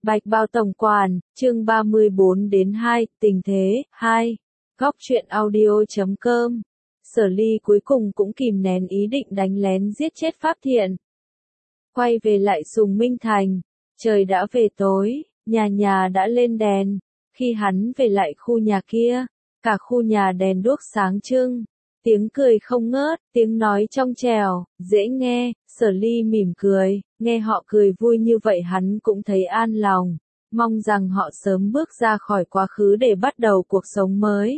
Bạch Bao Tổng Quản, chương 34-2, tình thế, 2. Góc truyện audio.com. Sở Ly cuối cùng cũng kìm nén ý định đánh lén giết chết Pháp Thiện. Quay về lại Sùng Minh Thành, trời đã về tối, nhà nhà đã lên đèn. Khi hắn về lại khu nhà kia, cả khu nhà đèn đuốc sáng trưng, tiếng cười không ngớt, tiếng nói trong trẻo, dễ nghe. Sở Ly mỉm cười, nghe họ cười vui như vậy hắn cũng thấy an lòng, mong rằng họ sớm bước ra khỏi quá khứ để bắt đầu cuộc sống mới.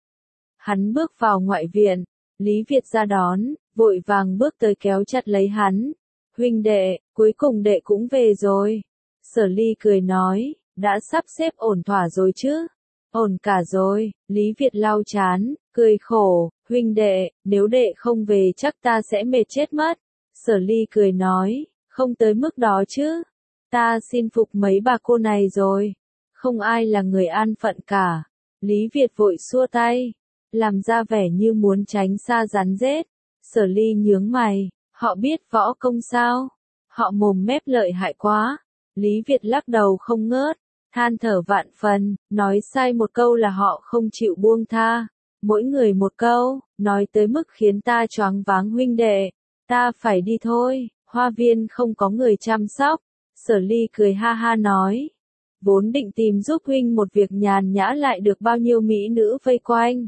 Hắn bước vào ngoại viện, Lý Việt ra đón, vội vàng bước tới kéo chặt lấy hắn. Huynh đệ, cuối cùng đệ cũng về rồi. Sở Ly cười nói, đã sắp xếp ổn thỏa rồi chứ? Ổn cả rồi. Lý Việt lau chán, cười khổ, huynh đệ, nếu đệ không về chắc ta sẽ mệt chết mất. Sở Ly cười nói, không tới mức đó chứ. Ta xin phục mấy bà cô này rồi. Không ai là người an phận cả. Lý Việt vội xua tay, làm ra vẻ như muốn tránh xa rắn rết. Sở Ly nhướng mày, họ biết võ công sao? Họ mồm mép lợi hại quá. Lý Việt lắc đầu không ngớt, than thở vạn phần, nói sai một câu là họ không chịu buông tha. Mỗi người một câu, nói tới mức khiến ta choáng váng huynh đệ. Ta phải đi thôi, hoa viên không có người chăm sóc. Sở Ly cười ha ha nói, vốn định tìm giúp huynh một việc nhàn nhã lại được bao nhiêu mỹ nữ vây quanh.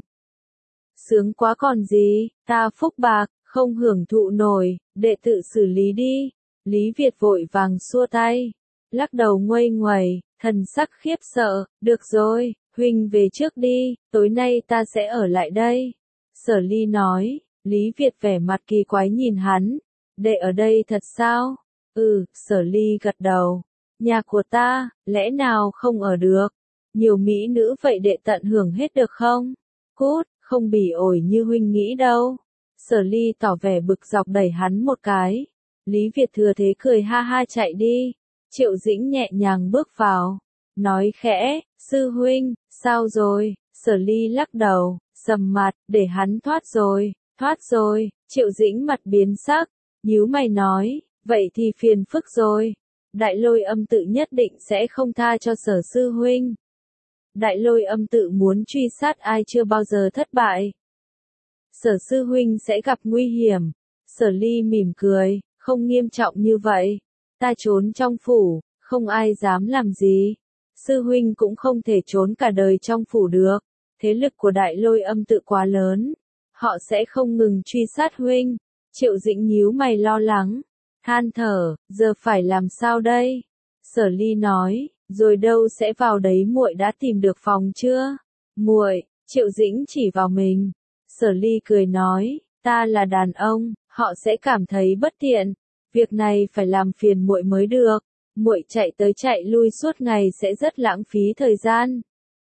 Sướng quá còn gì, ta phúc bạc, không hưởng thụ nổi, đệ tự xử lý đi. Lý Việt vội vàng xua tay, lắc đầu nguây nguẩy, thần sắc khiếp sợ, được rồi, huynh về trước đi, tối nay ta sẽ ở lại đây. Sở Ly nói. Lý Việt vẻ mặt kỳ quái nhìn hắn, đệ ở đây thật sao? Sở Ly gật đầu, nhà của ta, lẽ nào không ở được? Nhiều mỹ nữ vậy đệ tận hưởng hết được không? Cút, không bỉ ổi như huynh nghĩ đâu. Sở Ly tỏ vẻ bực dọc đẩy hắn một cái. Lý Việt thừa thế cười ha ha chạy đi. Triệu Dĩnh nhẹ nhàng bước vào, nói khẽ, sư huynh, sao rồi? Sở Ly lắc đầu, sầm mặt, để hắn thoát rồi. Thoát rồi. Triệu Dĩnh mặt biến sắc, nhíu mày nói, vậy thì phiền phức rồi. Đại Lôi Âm Tự nhất định sẽ không tha cho Sở sư huynh. Đại Lôi Âm Tự muốn truy sát ai chưa bao giờ thất bại. Sở sư huynh sẽ gặp nguy hiểm. Sở Ly mỉm cười, không nghiêm trọng như vậy. Ta trốn trong phủ, không ai dám làm gì. Sư huynh cũng không thể trốn cả đời trong phủ được. Thế lực của Đại Lôi Âm Tự quá lớn. Họ sẽ không ngừng truy sát huynh. Triệu Dĩnh nhíu mày lo lắng, than thở, giờ phải làm sao đây? Sở Ly nói, rồi đâu sẽ vào đấy, muội đã tìm được phòng chưa? Muội, Triệu Dĩnh chỉ vào mình. Sở Ly cười nói, ta là đàn ông, họ sẽ cảm thấy bất tiện. Việc này phải làm phiền muội mới được. Muội chạy tới chạy lui suốt ngày sẽ rất lãng phí thời gian.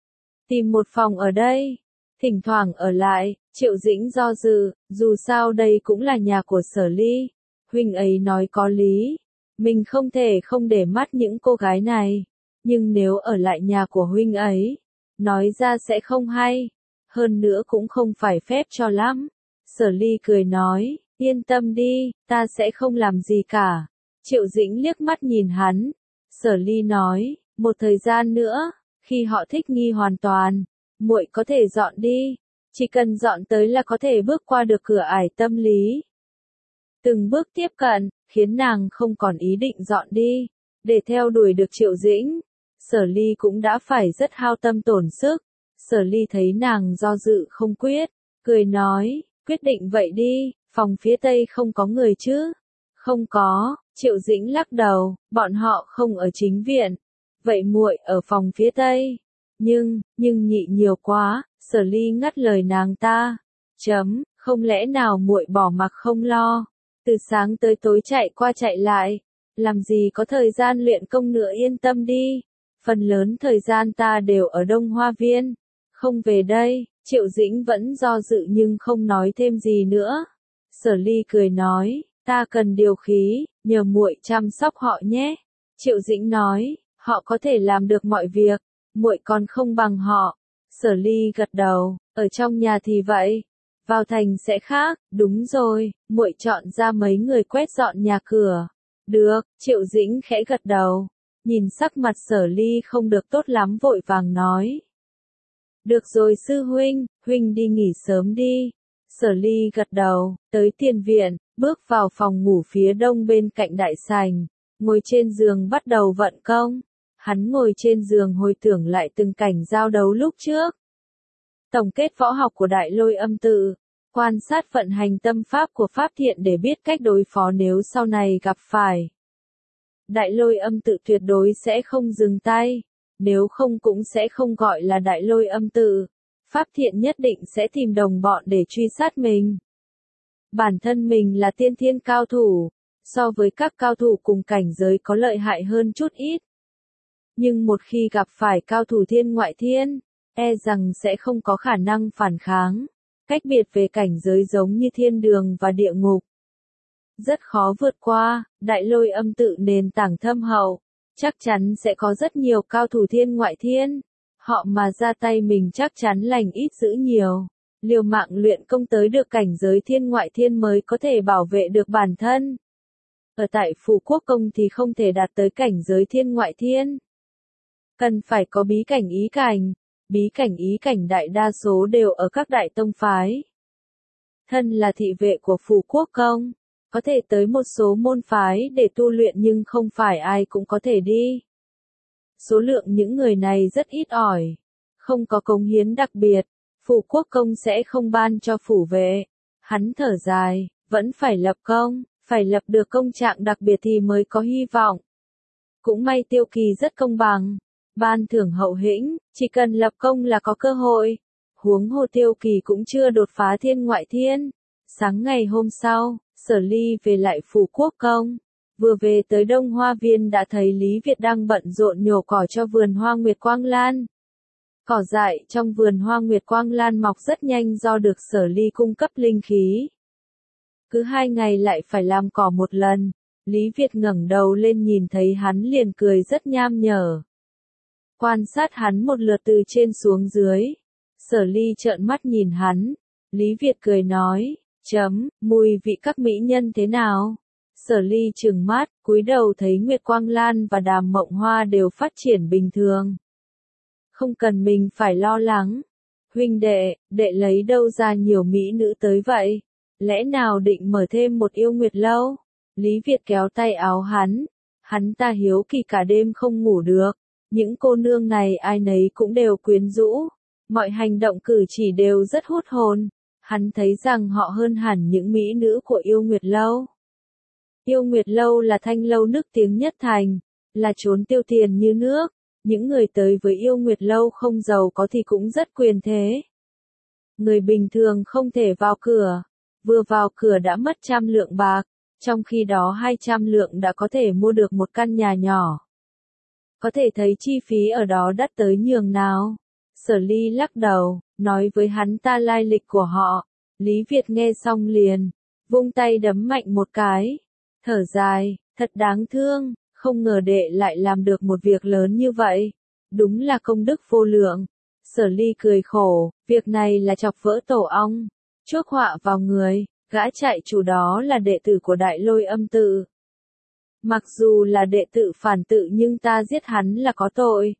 Tìm một phòng ở đây, thỉnh thoảng ở lại. Triệu Dĩnh do dự, dù sao đây cũng là nhà của Sở Ly. Huynh ấy nói có lý. Mình không thể không để mắt những cô gái này. Nhưng nếu ở lại nhà của huynh ấy, nói ra sẽ không hay. Hơn nữa cũng không phải phép cho lắm. Sở Ly cười nói, yên tâm đi, ta sẽ không làm gì cả. Triệu Dĩnh liếc mắt nhìn hắn. Sở Ly nói, một thời gian nữa, khi họ thích nghi hoàn toàn, muội có thể dọn đi. Chỉ cần dọn tới là có thể bước qua được cửa ải tâm lý. Từng bước tiếp cận, khiến nàng không còn ý định dọn đi. Để theo đuổi được Triệu Dĩnh, Sở Ly cũng đã phải rất hao tâm tổn sức. Sở Ly thấy nàng do dự không quyết, cười nói, quyết định vậy đi, phòng phía tây không có người chứ? Không có. Triệu Dĩnh lắc đầu, bọn họ không ở chính viện. Vậy muội ở phòng phía tây. Nhưng nhị nhiều quá. Sở Ly ngắt lời nàng ta. Không lẽ nào muội bỏ mặc không lo? Từ sáng tới tối chạy qua chạy lại, làm gì có thời gian luyện công nữa, yên tâm đi. Phần lớn thời gian ta đều ở Đông Hoa Viên. Không về đây. Triệu Dĩnh vẫn do dự nhưng không nói thêm gì nữa. Sở Ly cười nói, ta cần điều khí, nhờ muội chăm sóc họ nhé. Triệu Dĩnh nói, họ có thể làm được mọi việc, muội còn không bằng họ. Sở Ly gật đầu, ở trong nhà thì vậy, vào thành sẽ khác. Đúng rồi, muội chọn ra mấy người quét dọn nhà cửa. Được. Triệu Dĩnh khẽ gật đầu. Nhìn sắc mặt Sở Ly không được tốt lắm vội vàng nói. Được rồi sư huynh, huynh đi nghỉ sớm đi. Sở Ly gật đầu, tới tiền viện, bước vào phòng ngủ phía đông bên cạnh đại sảnh, ngồi trên giường bắt đầu vận công. Hắn ngồi trên giường hồi tưởng lại từng cảnh giao đấu lúc trước. Tổng kết võ học của Đại Lôi Âm Tự, quan sát vận hành tâm pháp của Pháp Thiện để biết cách đối phó nếu sau này gặp phải. Đại Lôi Âm Tự tuyệt đối sẽ không dừng tay, nếu không cũng sẽ không gọi là Đại Lôi Âm Tự. Pháp Thiện nhất định sẽ tìm đồng bọn để truy sát mình. Bản thân mình là tiên thiên cao thủ, so với các cao thủ cùng cảnh giới có lợi hại hơn chút ít. Nhưng một khi gặp phải cao thủ thiên ngoại thiên, e rằng sẽ không có khả năng phản kháng. Cách biệt về cảnh giới giống như thiên đường và địa ngục. Rất khó vượt qua, Đại Lôi Âm Tự nền tảng thâm hậu, chắc chắn sẽ có rất nhiều cao thủ thiên ngoại thiên. Họ mà ra tay mình chắc chắn lành ít dữ nhiều. Liều mạng luyện công tới được cảnh giới thiên ngoại thiên mới có thể bảo vệ được bản thân. Ở tại Phù Quốc Công thì không thể đạt tới cảnh giới thiên ngoại thiên. Cần phải có bí cảnh ý cảnh. Bí cảnh ý cảnh đại đa số đều ở các đại tông phái. Thân là thị vệ của Phù Quốc Công, có thể tới một số môn phái để tu luyện nhưng không phải ai cũng có thể đi. Số lượng những người này rất ít ỏi, không có cống hiến đặc biệt, Phù Quốc Công sẽ không ban cho phủ vệ. Hắn thở dài, vẫn phải lập công, phải lập được công trạng đặc biệt thì mới có hy vọng. Cũng may Tiêu Kỳ rất công bằng, ban thưởng hậu hĩnh, chỉ cần lập công là có cơ hội. Huống hồ Tiêu Kỳ cũng chưa đột phá thiên ngoại thiên. Sáng ngày hôm sau, Sở Ly về lại Phù Quốc Công. Vừa về tới Đông Hoa Viên đã thấy Lý Việt đang bận rộn nhổ cỏ cho vườn hoa Nguyệt Quang Lan. Cỏ dại trong vườn hoa Nguyệt Quang Lan mọc rất nhanh do được Sở Ly cung cấp linh khí. Cứ 2 ngày lại phải làm cỏ một lần. Lý Việt ngẩng đầu lên nhìn thấy hắn liền cười rất nham nhở. Quan sát hắn một lượt từ trên xuống dưới. Sở Ly trợn mắt nhìn hắn. Lý Việt cười nói, mùi vị các mỹ nhân thế nào? Sở Ly trừng mắt, cúi đầu thấy Nguyệt Quang Lan và Đàm Mộng Hoa đều phát triển bình thường. Không cần mình phải lo lắng. Huynh đệ, đệ lấy đâu ra nhiều mỹ nữ tới vậy? Lẽ nào định mở thêm một yêu nguyệt lâu? Lý Việt kéo tay áo hắn ta hiếu kỳ cả đêm không ngủ được. Những cô nương này ai nấy cũng đều quyến rũ. Mọi hành động cử chỉ đều rất hút hồn. Hắn thấy rằng họ hơn hẳn những mỹ nữ của yêu nguyệt lâu. Yêu Nguyệt Lâu là thanh lâu nức tiếng nhất thành, là chốn tiêu tiền như nước. Những người tới với Yêu Nguyệt Lâu không giàu có thì cũng rất quyền thế. Người bình thường không thể vào cửa, vừa vào cửa đã mất 100 lượng bạc, trong khi đó 200 lượng đã có thể mua được một căn nhà nhỏ. Có thể thấy chi phí ở đó đắt tới nhường nào. Sở Ly lắc đầu, nói với hắn ta lai lịch của họ. Lý Việt nghe xong liền, vung tay đấm mạnh một cái. Thở dài, thật đáng thương, không ngờ đệ lại làm được một việc lớn như vậy. Đúng là công đức vô lượng. Sở Ly cười khổ, việc này là chọc vỡ tổ ong, chuốc họa vào người, gã trại chủ đó là đệ tử của Đại Lôi Âm Tự. Mặc dù là đệ tử phản tự nhưng ta giết hắn là có tội.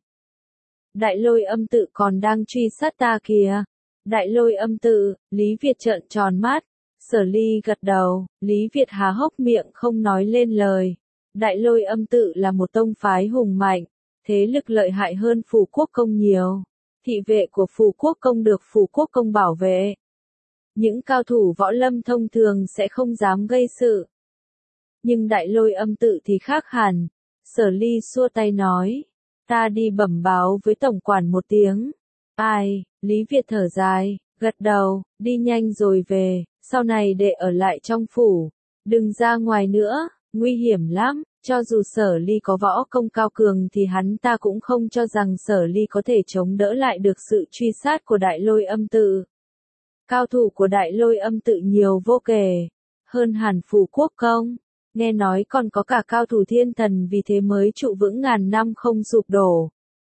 Đại Lôi Âm Tự còn đang truy sát ta kìa. Đại Lôi Âm Tự, Lý Việt trợn tròn mắt. Sở Ly gật đầu, Lý Việt há hốc miệng không nói lên lời. Đại Lôi Âm Tự là một tông phái hùng mạnh, thế lực lợi hại hơn Phù Quốc Công nhiều. Thị vệ của Phù Quốc Công được Phù Quốc Công bảo vệ. Những cao thủ võ lâm thông thường sẽ không dám gây sự. Nhưng Đại Lôi Âm Tự thì khác hẳn. Sở Ly xua tay nói, ta đi bẩm báo với tổng quản một tiếng. Ai, Lý Việt thở dài, gật đầu, đi nhanh rồi về. Sau này đệ ở lại trong phủ, đừng ra ngoài nữa, nguy hiểm lắm. Cho dù Sở Ly có võ công cao cường thì hắn ta cũng không cho rằng Sở Ly có thể chống đỡ lại được sự truy sát của Đại Lôi Âm Tự. Cao thủ của Đại Lôi Âm Tự nhiều vô kể, hơn hẳn Phù Quốc Công, nghe nói còn có cả cao thủ thiên thần vì thế mới trụ vững ngàn năm không sụp đổ.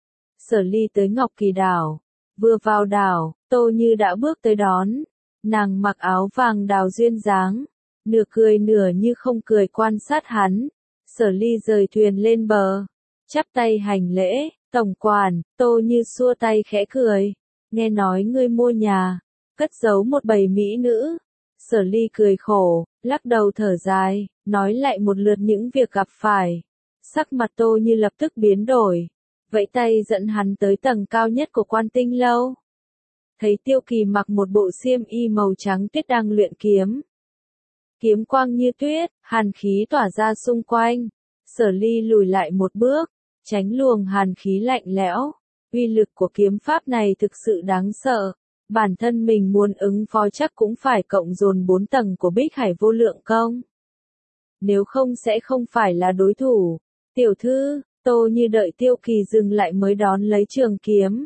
Sở Ly tới Ngọc Kỳ Đảo, vừa vào đảo, Tô Như đã bước tới đón. Nàng mặc áo vàng đào duyên dáng, nửa cười nửa như không cười quan sát hắn. Sở Ly rời thuyền lên bờ, chắp tay hành lễ, tổng quản, Tô Như xua tay khẽ cười, nghe nói ngươi mua nhà, cất giấu một bầy mỹ nữ. Sở Ly cười khổ, lắc đầu thở dài, nói lại một lượt những việc gặp phải. Sắc mặt Tô Như lập tức biến đổi, vẫy tay dẫn hắn tới tầng cao nhất của Quan Tinh lâu. Thấy Tiêu Kỳ mặc một bộ xiêm y màu trắng tuyết đang luyện kiếm. Kiếm quang như tuyết, hàn khí tỏa ra xung quanh. Sở Ly lùi lại một bước, tránh luồng hàn khí lạnh lẽo. Uy lực của kiếm pháp này thực sự đáng sợ. Bản thân mình muốn ứng phó chắc cũng phải cộng dồn 4 tầng của Bích Hải vô lượng công. Nếu không sẽ không phải là đối thủ. Tiểu thư, Tô Như đợi Tiêu Kỳ dừng lại mới đón lấy trường kiếm.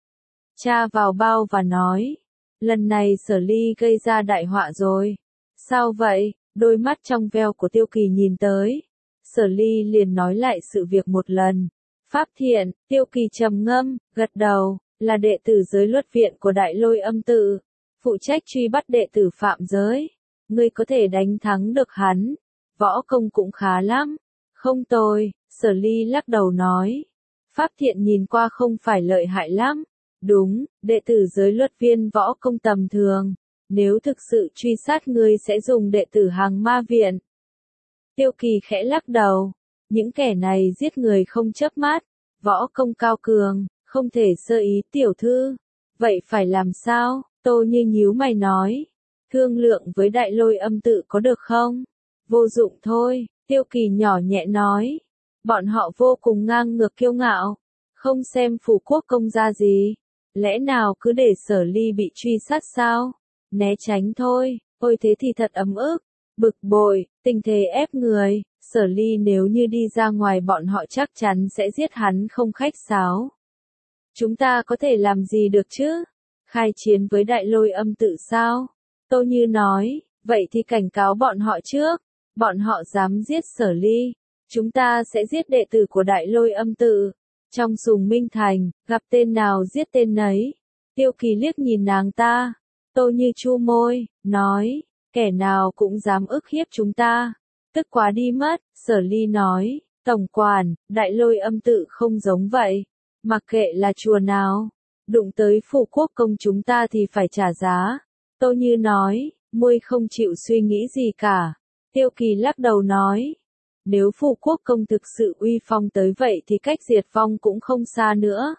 Cha vào bao và nói, lần này Sở Ly gây ra đại họa rồi. Sao vậy? Đôi mắt trong veo của Tiêu Kỳ nhìn tới. Sở Ly liền nói lại sự việc một lần. Pháp Thiện, Tiêu Kỳ trầm ngâm, gật đầu, là đệ tử giới luật viện của Đại Lôi Âm Tự, phụ trách truy bắt đệ tử phạm giới. Ngươi có thể đánh thắng được hắn, võ công cũng khá lắm. Không tồi, Sở Ly lắc đầu nói. Pháp Thiện nhìn qua không phải lợi hại lắm. Đúng, đệ tử giới luật viên võ công tầm thường. Nếu thực sự truy sát ngươi sẽ dùng đệ tử hàng ma viện. Tiêu Kỳ khẽ lắc đầu. Những kẻ này giết người không chớp mắt, võ công cao cường, không thể sơ ý tiểu thư. Vậy phải làm sao? Tô Như nhíu mày nói. Thương lượng với Đại Lôi Âm Tự có được không? Vô dụng thôi, Tiêu Kỳ nhỏ nhẹ nói. Bọn họ vô cùng ngang ngược kiêu ngạo, không xem phủ quốc công ra gì. Lẽ nào cứ để Sở Ly bị truy sát sao? Né tránh thôi, ôi thế thì thật ấm ức, bực bội, tình thế ép người. Sở Ly nếu như đi ra ngoài bọn họ chắc chắn sẽ giết hắn không khách sáo. Chúng ta có thể làm gì được chứ? Khai chiến với Đại Lôi Âm Tự sao? Tô Như nói, vậy thì cảnh cáo bọn họ trước. Bọn họ dám giết Sở Ly, chúng ta sẽ giết đệ tử của Đại Lôi Âm Tự. Trong Sùng Minh Thành, gặp tên nào giết tên nấy. Tiêu Kỳ liếc nhìn nàng ta. Tô Như chu môi, nói, kẻ nào cũng dám ức hiếp chúng ta. Tức quá đi mất, Sở Ly nói, tổng quản, Đại Lôi Âm Tự không giống vậy. Mặc kệ là chùa nào, đụng tới phủ quốc công chúng ta thì phải trả giá. Tô Như nói, môi không chịu suy nghĩ gì cả. Tiêu Kỳ lắc đầu nói, nếu phủ quốc công thực sự uy phong tới vậy thì cách diệt vong cũng không xa nữa.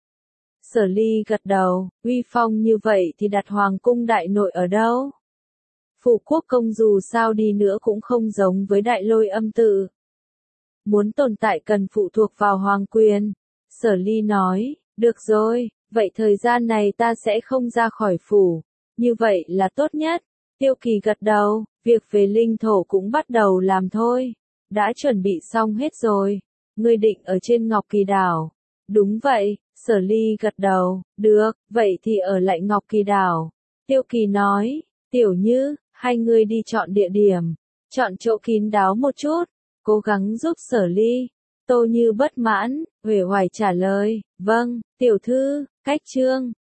Sở Ly gật đầu, uy phong như vậy thì đặt hoàng cung đại nội ở đâu? Phủ quốc công dù sao đi nữa cũng không giống với Đại Lôi Âm Tự. Muốn tồn tại cần phụ thuộc vào hoàng quyền. Sở Ly nói, được rồi, vậy thời gian này ta sẽ không ra khỏi phủ. Như vậy là tốt nhất. Tiêu Kỳ gật đầu, việc về linh thổ cũng bắt đầu làm thôi. Đã chuẩn bị xong hết rồi. Ngươi định ở trên Ngọc Kỳ Đảo. Đúng vậy, Sở Ly gật đầu, được, vậy thì ở lại Ngọc Kỳ Đảo. Tiêu Kỳ nói, Tiểu Như, hai người đi chọn địa điểm, chọn chỗ kín đáo một chút, cố gắng giúp Sở Ly. Tô Như bất mãn, uể oải trả lời, vâng, tiểu thư, cách chương.